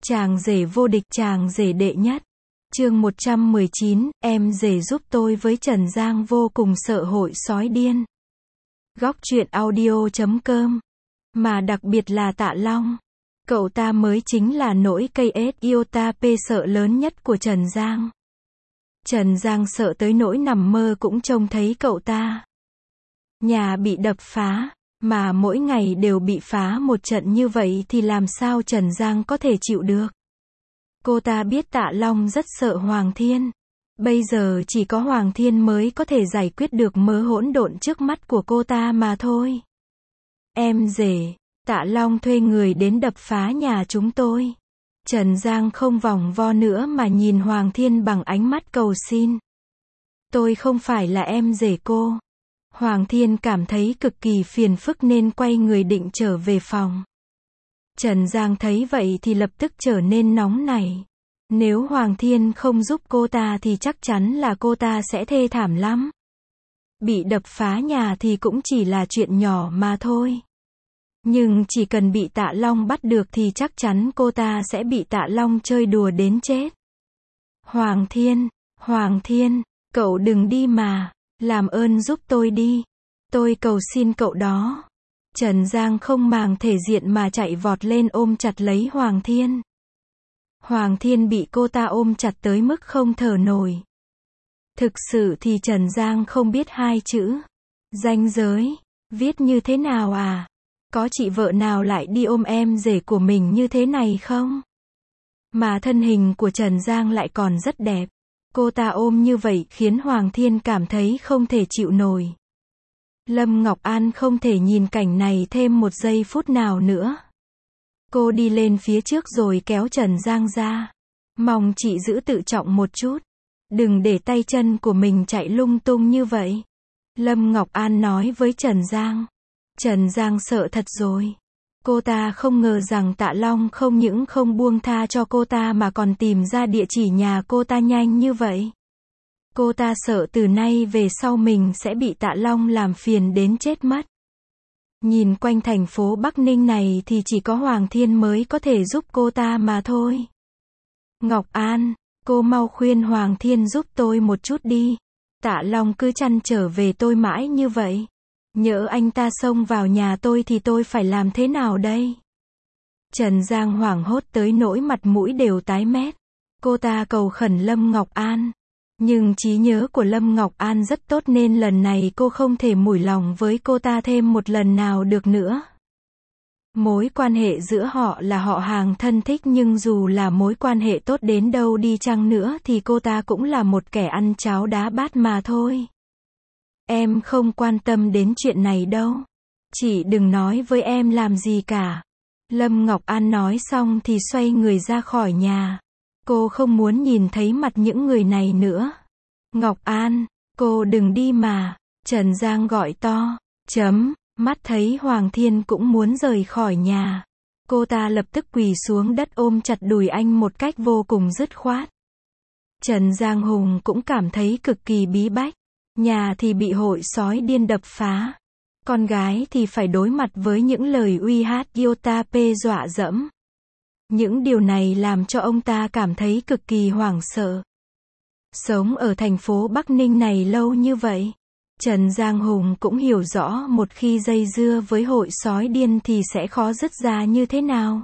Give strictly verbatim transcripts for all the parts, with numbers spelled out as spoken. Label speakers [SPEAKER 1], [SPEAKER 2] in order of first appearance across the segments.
[SPEAKER 1] Chàng rể vô địch, chàng rể đệ nhất. Chương một trăm mười chín, em rể giúp tôi với Trần Giang vô cùng sợ hội sói điên. Góc truyện audio chấm com. Mà đặc biệt là Tạ Long. Cậu ta mới chính là nỗi cây ết iota p sợ lớn nhất của Trần Giang. Trần Giang sợ tới nỗi nằm mơ cũng trông thấy cậu ta. Nhà bị đập phá, mà mỗi ngày đều bị phá một trận như vậy thì làm sao Trần Giang có thể chịu được. Cô ta biết Tạ Long rất sợ Hoàng Thiên. Bây giờ chỉ có Hoàng Thiên mới có thể giải quyết được mớ hỗn độn trước mắt của cô ta mà thôi. Em rể, Tạ Long thuê người đến đập phá nhà chúng tôi. Trần Giang không vòng vo nữa mà nhìn Hoàng Thiên bằng ánh mắt cầu xin. Tôi không phải là em rể cô. Hoàng Thiên cảm thấy cực kỳ phiền phức nên quay người định trở về phòng. Trần Giang thấy vậy thì lập tức trở nên nóng nảy. Nếu Hoàng Thiên không giúp cô ta thì chắc chắn là cô ta sẽ thê thảm lắm. Bị đập phá nhà thì cũng chỉ là chuyện nhỏ mà thôi. Nhưng chỉ cần bị Tạ Long bắt được thì chắc chắn cô ta sẽ bị Tạ Long chơi đùa đến chết. Hoàng Thiên, Hoàng Thiên, cậu đừng đi mà, làm ơn giúp tôi đi. Tôi cầu xin cậu đó. Trần Giang không màng thể diện mà chạy vọt lên ôm chặt lấy Hoàng Thiên. Hoàng Thiên bị cô ta ôm chặt tới mức không thở nổi. Thực sự thì Trần Giang không biết hai chữ ranh giới viết như thế nào à? Có chị vợ nào lại đi ôm em rể của mình như thế này không? Mà thân hình của Trần Giang lại còn rất đẹp. Cô ta ôm như vậy khiến Hoàng Thiên cảm thấy không thể chịu nổi. Lâm Ngọc An không thể nhìn cảnh này thêm một giây phút nào nữa. Cô đi lên phía trước rồi kéo Trần Giang ra. Mong chị giữ tự trọng một chút. Đừng để tay chân của mình chạy lung tung như vậy. Lâm Ngọc An nói với Trần Giang. Trần Giang sợ thật rồi. Cô ta không ngờ rằng Tạ Long không những không buông tha cho cô ta mà còn tìm ra địa chỉ nhà cô ta nhanh như vậy. Cô ta sợ từ nay về sau mình sẽ bị Tạ Long làm phiền đến chết mất. Nhìn quanh thành phố Bắc Ninh này thì chỉ có Hoàng Thiên mới có thể giúp cô ta mà thôi. Ngọc An, cô mau khuyên Hoàng Thiên giúp tôi một chút đi. Tạ Long cứ trăn trở về tôi mãi như vậy. Nhỡ anh ta xông vào nhà tôi thì tôi phải làm thế nào đây? Trần Giang hoảng hốt tới nỗi mặt mũi đều tái mét. Cô ta cầu khẩn Lâm Ngọc An. Nhưng trí nhớ của Lâm Ngọc An rất tốt nên lần này cô không thể mủi lòng với cô ta thêm một lần nào được nữa. Mối quan hệ giữa họ là họ hàng thân thích nhưng dù là mối quan hệ tốt đến đâu đi chăng nữa thì cô ta cũng là một kẻ ăn cháo đá bát mà thôi. Em không quan tâm đến chuyện này đâu. Chị đừng nói với em làm gì cả. Lâm Ngọc An nói xong thì xoay người ra khỏi nhà. Cô không muốn nhìn thấy mặt những người này nữa. Ngọc An, cô đừng đi mà. Trần Giang gọi to. Chấm, mắt thấy Hoàng Thiên cũng muốn rời khỏi nhà. Cô ta lập tức quỳ xuống đất ôm chặt đùi anh một cách vô cùng dứt khoát. Trần Giang Hùng cũng cảm thấy cực kỳ bí bách. Nhà thì bị hội sói điên đập phá. Con gái thì phải đối mặt với những lời uy hát iota p dọa dẫm. Những điều này làm cho ông ta cảm thấy cực kỳ hoảng sợ. Sống ở thành phố Bắc Ninh này lâu như vậy, Trần Giang Hùng cũng hiểu rõ một khi dây dưa với hội sói điên thì sẽ khó dứt ra như thế nào.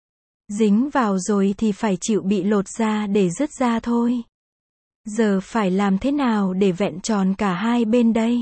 [SPEAKER 1] Dính vào rồi thì phải chịu bị lột ra để dứt ra thôi. Giờ phải làm thế nào để vẹn tròn cả hai bên đây?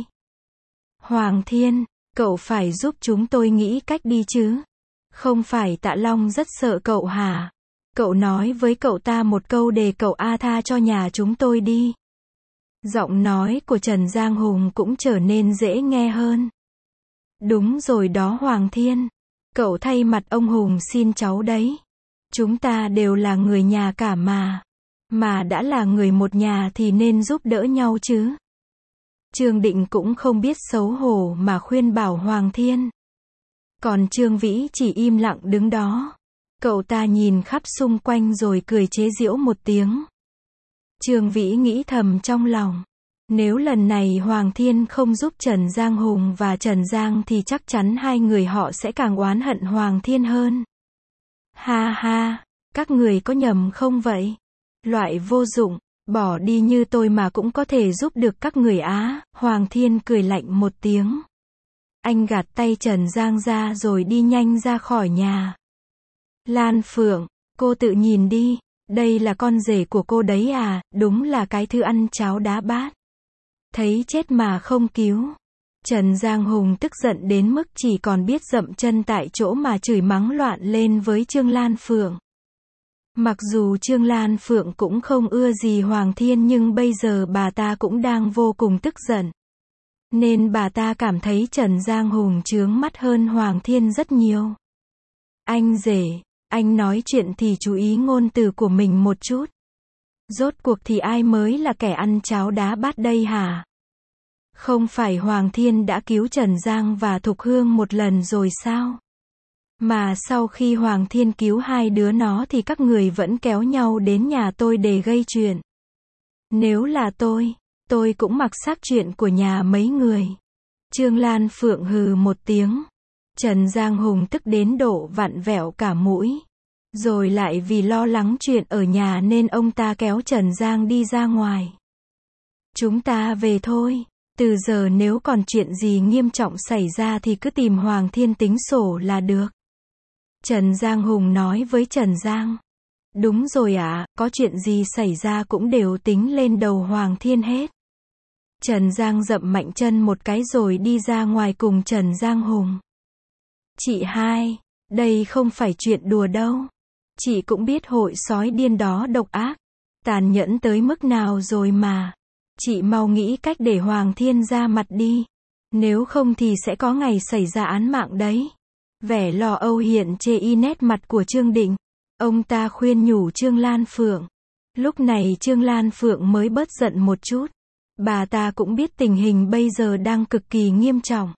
[SPEAKER 1] Hoàng Thiên, cậu phải giúp chúng tôi nghĩ cách đi chứ. Không phải Tạ Long rất sợ cậu hả? Cậu nói với cậu ta một câu để cậu a tha cho nhà chúng tôi đi. Giọng nói của Trần Giang Hùng cũng trở nên dễ nghe hơn. Đúng rồi đó Hoàng Thiên. Cậu thay mặt ông Hùng xin cháu đấy. Chúng ta đều là người nhà cả mà. Mà đã là người một nhà thì nên giúp đỡ nhau chứ. Trương Định cũng không biết xấu hổ mà khuyên bảo Hoàng Thiên. Còn Trương Vĩ chỉ im lặng đứng đó. Cậu ta nhìn khắp xung quanh rồi cười chế giễu một tiếng. Trương Vĩ nghĩ thầm trong lòng. Nếu lần này Hoàng Thiên không giúp Trần Giang Hùng và Trần Giang thì chắc chắn hai người họ sẽ càng oán hận Hoàng Thiên hơn. Ha ha, Các người có nhầm không vậy? Loại vô dụng, bỏ đi như tôi mà cũng có thể giúp được các người á. Hoàng Thiên cười lạnh một tiếng. Anh gạt tay Trần Giang ra rồi đi nhanh ra khỏi nhà. Lan Phượng, cô tự nhìn đi, đây là con rể của cô đấy à, đúng là cái thứ ăn cháo đá bát. Thấy chết mà không cứu. Trần Giang Hùng tức giận đến mức chỉ còn biết dậm chân tại chỗ mà chửi mắng loạn lên với Trương Lan Phượng. Mặc dù Trương Lan Phượng cũng không ưa gì Hoàng Thiên nhưng bây giờ bà ta cũng đang vô cùng tức giận. Nên bà ta cảm thấy Trần Giang Hùng chướng mắt hơn Hoàng Thiên rất nhiều. Anh rể, anh nói chuyện thì chú ý ngôn từ của mình một chút. Rốt cuộc thì ai mới là kẻ ăn cháo đá bát đây hả? Không phải Hoàng Thiên đã cứu Trần Giang và Thục Hương một lần rồi sao? Mà sau khi Hoàng Thiên cứu hai đứa nó thì các người vẫn kéo nhau đến nhà tôi để gây chuyện. Nếu là tôi, tôi cũng mặc xác chuyện của nhà mấy người. Trương Lan Phượng hừ một tiếng. Trần Giang Hùng tức đến độ vặn vẹo cả mũi. Rồi lại vì lo lắng chuyện ở nhà nên ông ta kéo Trần Giang đi ra ngoài. Chúng ta về thôi. Từ giờ nếu còn chuyện gì nghiêm trọng xảy ra thì cứ tìm Hoàng Thiên tính sổ là được. Trần Giang Hùng nói với Trần Giang. Đúng rồi ạ, à, có chuyện gì xảy ra cũng đều tính lên đầu Hoàng Thiên hết. Trần Giang dậm mạnh chân một cái rồi đi ra ngoài cùng Trần Giang Hùng. Chị hai, đây không phải chuyện đùa đâu. Chị cũng biết hội sói điên đó độc ác, tàn nhẫn tới mức nào rồi mà. Chị mau nghĩ cách để Hoàng Thiên ra mặt đi. Nếu không thì sẽ có ngày xảy ra án mạng đấy. Vẻ lo âu hiện trên nét mặt của Trương Định. Ông ta khuyên nhủ Trương Lan Phượng. Lúc này Trương Lan Phượng mới bớt giận một chút. Bà ta cũng biết tình hình bây giờ đang cực kỳ nghiêm trọng.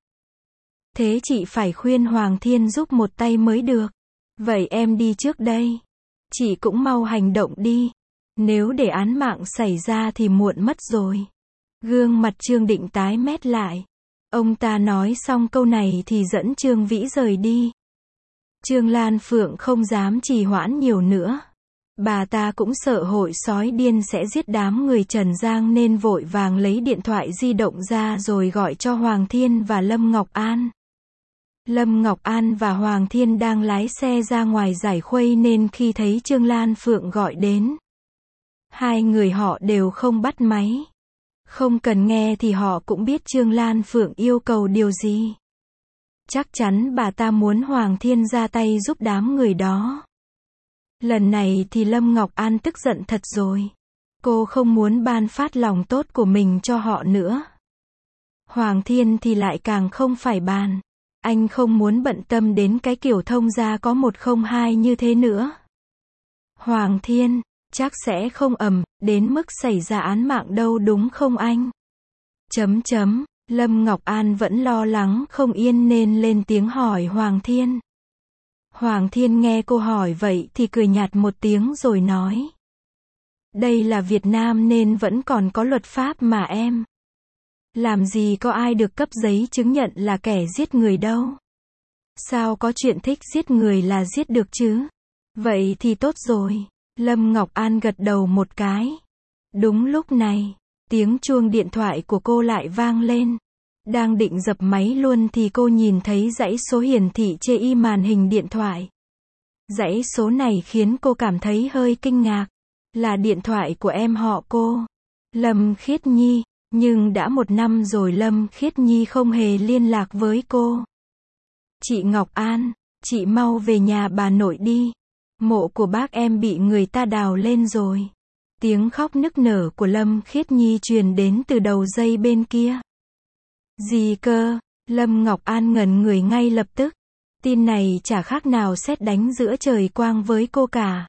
[SPEAKER 1] Thế chị phải khuyên Hoàng Thiên giúp một tay mới được. Vậy em đi trước đây. Chị cũng mau hành động đi. Nếu để án mạng xảy ra thì muộn mất rồi. Gương mặt Trương Định tái mét lại. Ông ta nói xong câu này thì dẫn Trương Vĩ rời đi. Trương Lan Phượng không dám trì hoãn nhiều nữa. Bà ta cũng sợ hội sói điên sẽ giết đám người Trần Giang nên vội vàng lấy điện thoại di động ra rồi gọi cho Hoàng Thiên và Lâm Ngọc An. Lâm Ngọc An và Hoàng Thiên đang lái xe ra ngoài giải khuây nên khi thấy Trương Lan Phượng gọi đến, hai người họ đều không bắt máy. Không cần nghe thì họ cũng biết Trương Lan Phượng yêu cầu điều gì. Chắc chắn bà ta muốn Hoàng Thiên ra tay giúp đám người đó. Lần này thì Lâm Ngọc An tức giận thật rồi. Cô không muốn ban phát lòng tốt của mình cho họ nữa. Hoàng Thiên thì lại càng không phải bàn. Anh không muốn bận tâm đến cái kiểu thông gia có một không hai như thế nữa. Hoàng Thiên, chắc sẽ không ầm đến mức xảy ra án mạng đâu đúng không anh? Chấm chấm, Lâm Ngọc An vẫn lo lắng không yên nên lên tiếng hỏi Hoàng Thiên. Hoàng Thiên nghe cô hỏi vậy thì cười nhạt một tiếng rồi nói. Đây là Việt Nam nên vẫn còn có luật pháp mà em. Làm gì có ai được cấp giấy chứng nhận là kẻ giết người đâu. Sao có chuyện thích giết người là giết được chứ? Vậy thì tốt rồi. Lâm Ngọc An gật đầu một cái. Đúng lúc này, tiếng chuông điện thoại của cô lại vang lên. Đang định dập máy luôn thì cô nhìn thấy dãy số hiển thị trên y màn hình điện thoại. Dãy số này khiến cô cảm thấy hơi kinh ngạc. Là điện thoại của em họ cô, Lâm Khiết Nhi. Nhưng đã một năm rồi Lâm Khiết Nhi không hề liên lạc với cô. Chị Ngọc An, chị mau về nhà bà nội đi. Mộ của bác em bị người ta đào lên rồi. Tiếng khóc nức nở của Lâm Khiết Nhi truyền đến từ đầu dây bên kia. Gì cơ? Lâm Ngọc An ngẩn người ngay lập tức. Tin này chả khác nào sét đánh giữa trời quang với cô cả.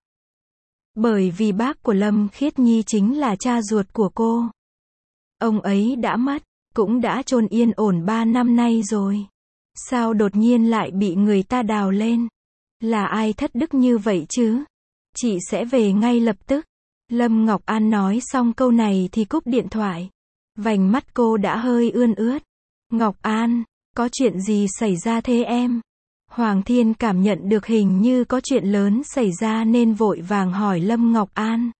[SPEAKER 1] Bởi vì bác của Lâm Khiết Nhi chính là cha ruột của cô. Ông ấy đã mất, cũng đã chôn yên ổn ba năm nay rồi. Sao đột nhiên lại bị người ta đào lên? Là ai thất đức như vậy chứ? Chị sẽ về ngay lập tức. Lâm Ngọc An nói xong câu này thì cúp điện thoại. Vành mắt cô đã hơi ươn ướt. Ngọc An, có chuyện gì xảy ra thế em? Hoàng Thiên cảm nhận được hình như có chuyện lớn xảy ra nên vội vàng hỏi Lâm Ngọc An.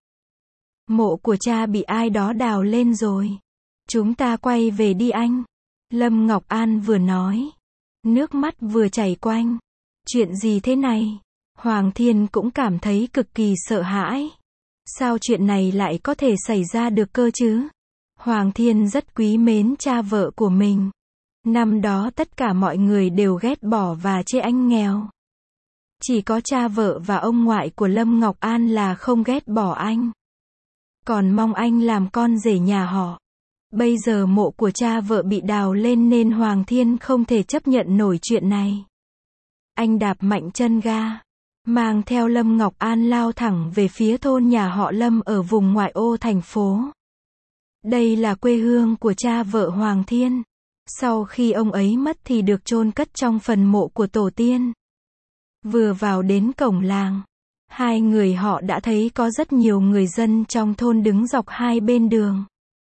[SPEAKER 1] Mộ của cha bị ai đó đào lên rồi. Chúng ta quay về đi anh. Lâm Ngọc An vừa nói, nước mắt vừa chảy quanh. Chuyện gì thế này? Hoàng Thiên cũng cảm thấy cực kỳ sợ hãi. Sao chuyện này lại có thể xảy ra được cơ chứ? Hoàng Thiên rất quý mến cha vợ của mình. Năm đó tất cả mọi người đều ghét bỏ và chê anh nghèo. Chỉ có cha vợ và ông ngoại của Lâm Ngọc An là không ghét bỏ anh. Còn mong anh làm con rể nhà họ. Bây giờ mộ của cha vợ bị đào lên nên Hoàng Thiên không thể chấp nhận nổi chuyện này. Anh đạp mạnh chân ga, mang theo Lâm Ngọc An lao thẳng về phía thôn nhà họ Lâm ở vùng ngoại ô thành phố. Đây là quê hương của cha vợ Hoàng Thiên. Sau khi ông ấy mất thì được chôn cất trong phần mộ của tổ tiên. Vừa vào đến cổng làng, hai người họ đã thấy có rất nhiều người dân trong thôn đứng dọc hai bên đường.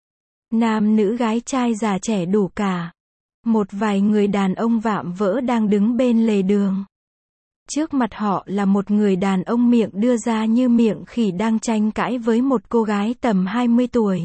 [SPEAKER 1] Nam nữ gái trai già trẻ đủ cả. Một vài người đàn ông vạm vỡ đang đứng bên lề đường. Trước mặt họ là một người đàn ông miệng đưa ra như miệng khỉ đang tranh cãi với một cô gái tầm hai mươi tuổi.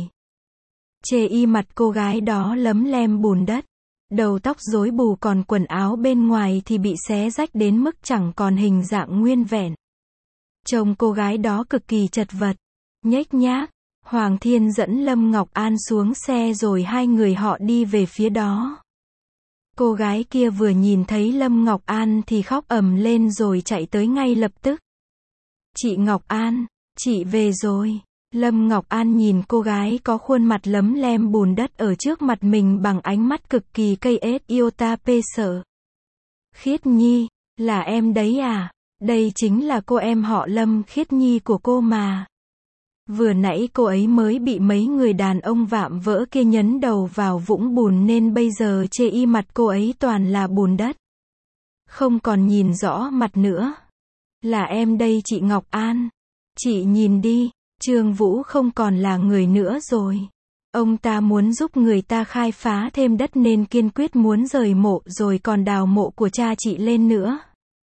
[SPEAKER 1] Chê y mặt cô gái đó lấm lem bùn đất. Đầu tóc rối bù, còn quần áo bên ngoài thì bị xé rách đến mức chẳng còn hình dạng nguyên vẹn. Trông cô gái đó cực kỳ chật vật, nhếch nhác. Hoàng Thiên dẫn Lâm Ngọc An xuống xe rồi hai người họ đi về phía đó. Cô gái kia vừa nhìn thấy Lâm Ngọc An thì khóc ầm lên rồi chạy tới ngay lập tức. Chị Ngọc An, chị về rồi. Lâm Ngọc An nhìn cô gái có khuôn mặt lấm lem bùn đất ở trước mặt mình bằng ánh mắt cực kỳ cây ết iota pê sợ. Khiết Nhi, là em đấy à? Đây chính là cô em họ Lâm, Khiết Nhi của cô mà. Vừa nãy cô ấy mới bị mấy người đàn ông vạm vỡ kia nhấn đầu vào vũng bùn nên bây giờ chê y mặt cô ấy toàn là bùn đất. Không còn nhìn rõ mặt nữa. Là em đây chị Ngọc An. Chị nhìn đi, Trương Vũ không còn là người nữa rồi. Ông ta muốn giúp người ta khai phá thêm đất nên kiên quyết muốn rời mộ rồi còn đào mộ của cha chị lên nữa.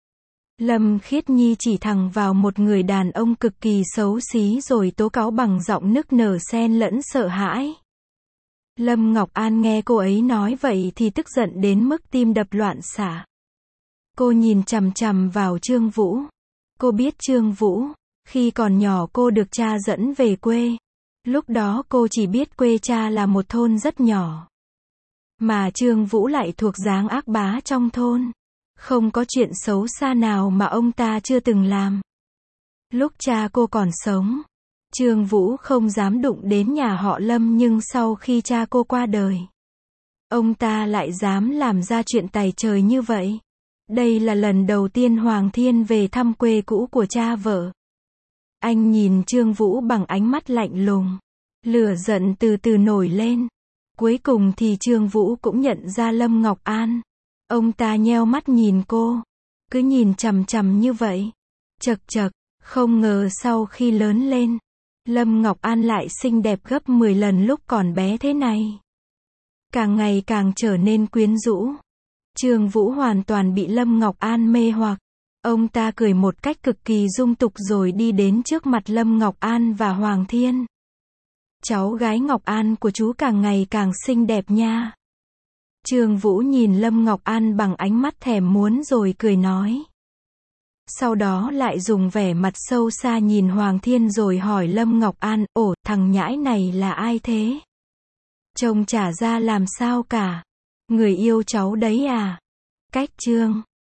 [SPEAKER 1] Lâm Khiết Nhi chỉ thẳng vào một người đàn ông cực kỳ xấu xí rồi tố cáo bằng giọng nức nở xen lẫn sợ hãi. Lâm Ngọc An nghe cô ấy nói vậy thì tức giận đến mức tim đập loạn xạ. Cô nhìn chằm chằm vào Trương Vũ. Cô biết Trương Vũ, khi còn nhỏ cô được cha dẫn về quê. Lúc đó cô chỉ biết quê cha là một thôn rất nhỏ. Mà Trương Vũ lại thuộc dáng ác bá trong thôn. Không có chuyện xấu xa nào mà ông ta chưa từng làm. Lúc cha cô còn sống, Trương Vũ không dám đụng đến nhà họ Lâm, nhưng sau khi cha cô qua đời, ông ta lại dám làm ra chuyện tày trời như vậy. Đây là lần đầu tiên Hoàng Thiên về thăm quê cũ của cha vợ. Anh nhìn Trương Vũ bằng ánh mắt lạnh lùng. Lửa giận từ từ nổi lên. Cuối cùng thì Trương Vũ cũng nhận ra Lâm Ngọc An. Ông ta nheo mắt nhìn cô. Cứ nhìn chằm chằm như vậy. Chật chật, không ngờ sau khi lớn lên, Lâm Ngọc An lại xinh đẹp gấp mười lần lúc còn bé thế này. Càng ngày càng trở nên quyến rũ. Trương Vũ hoàn toàn bị Lâm Ngọc An mê hoặc. Ông ta cười một cách cực kỳ dung tục rồi đi đến trước mặt Lâm Ngọc An và Hoàng Thiên. Cháu gái Ngọc An của chú càng ngày càng xinh đẹp nha. Trương Vũ nhìn Lâm Ngọc An bằng ánh mắt thèm muốn rồi cười nói. Sau đó lại dùng vẻ mặt sâu xa nhìn Hoàng Thiên rồi hỏi Lâm Ngọc An, ồ, thằng nhãi này là ai thế? Trông chả ra làm sao cả. Người yêu cháu đấy à? Cách Trương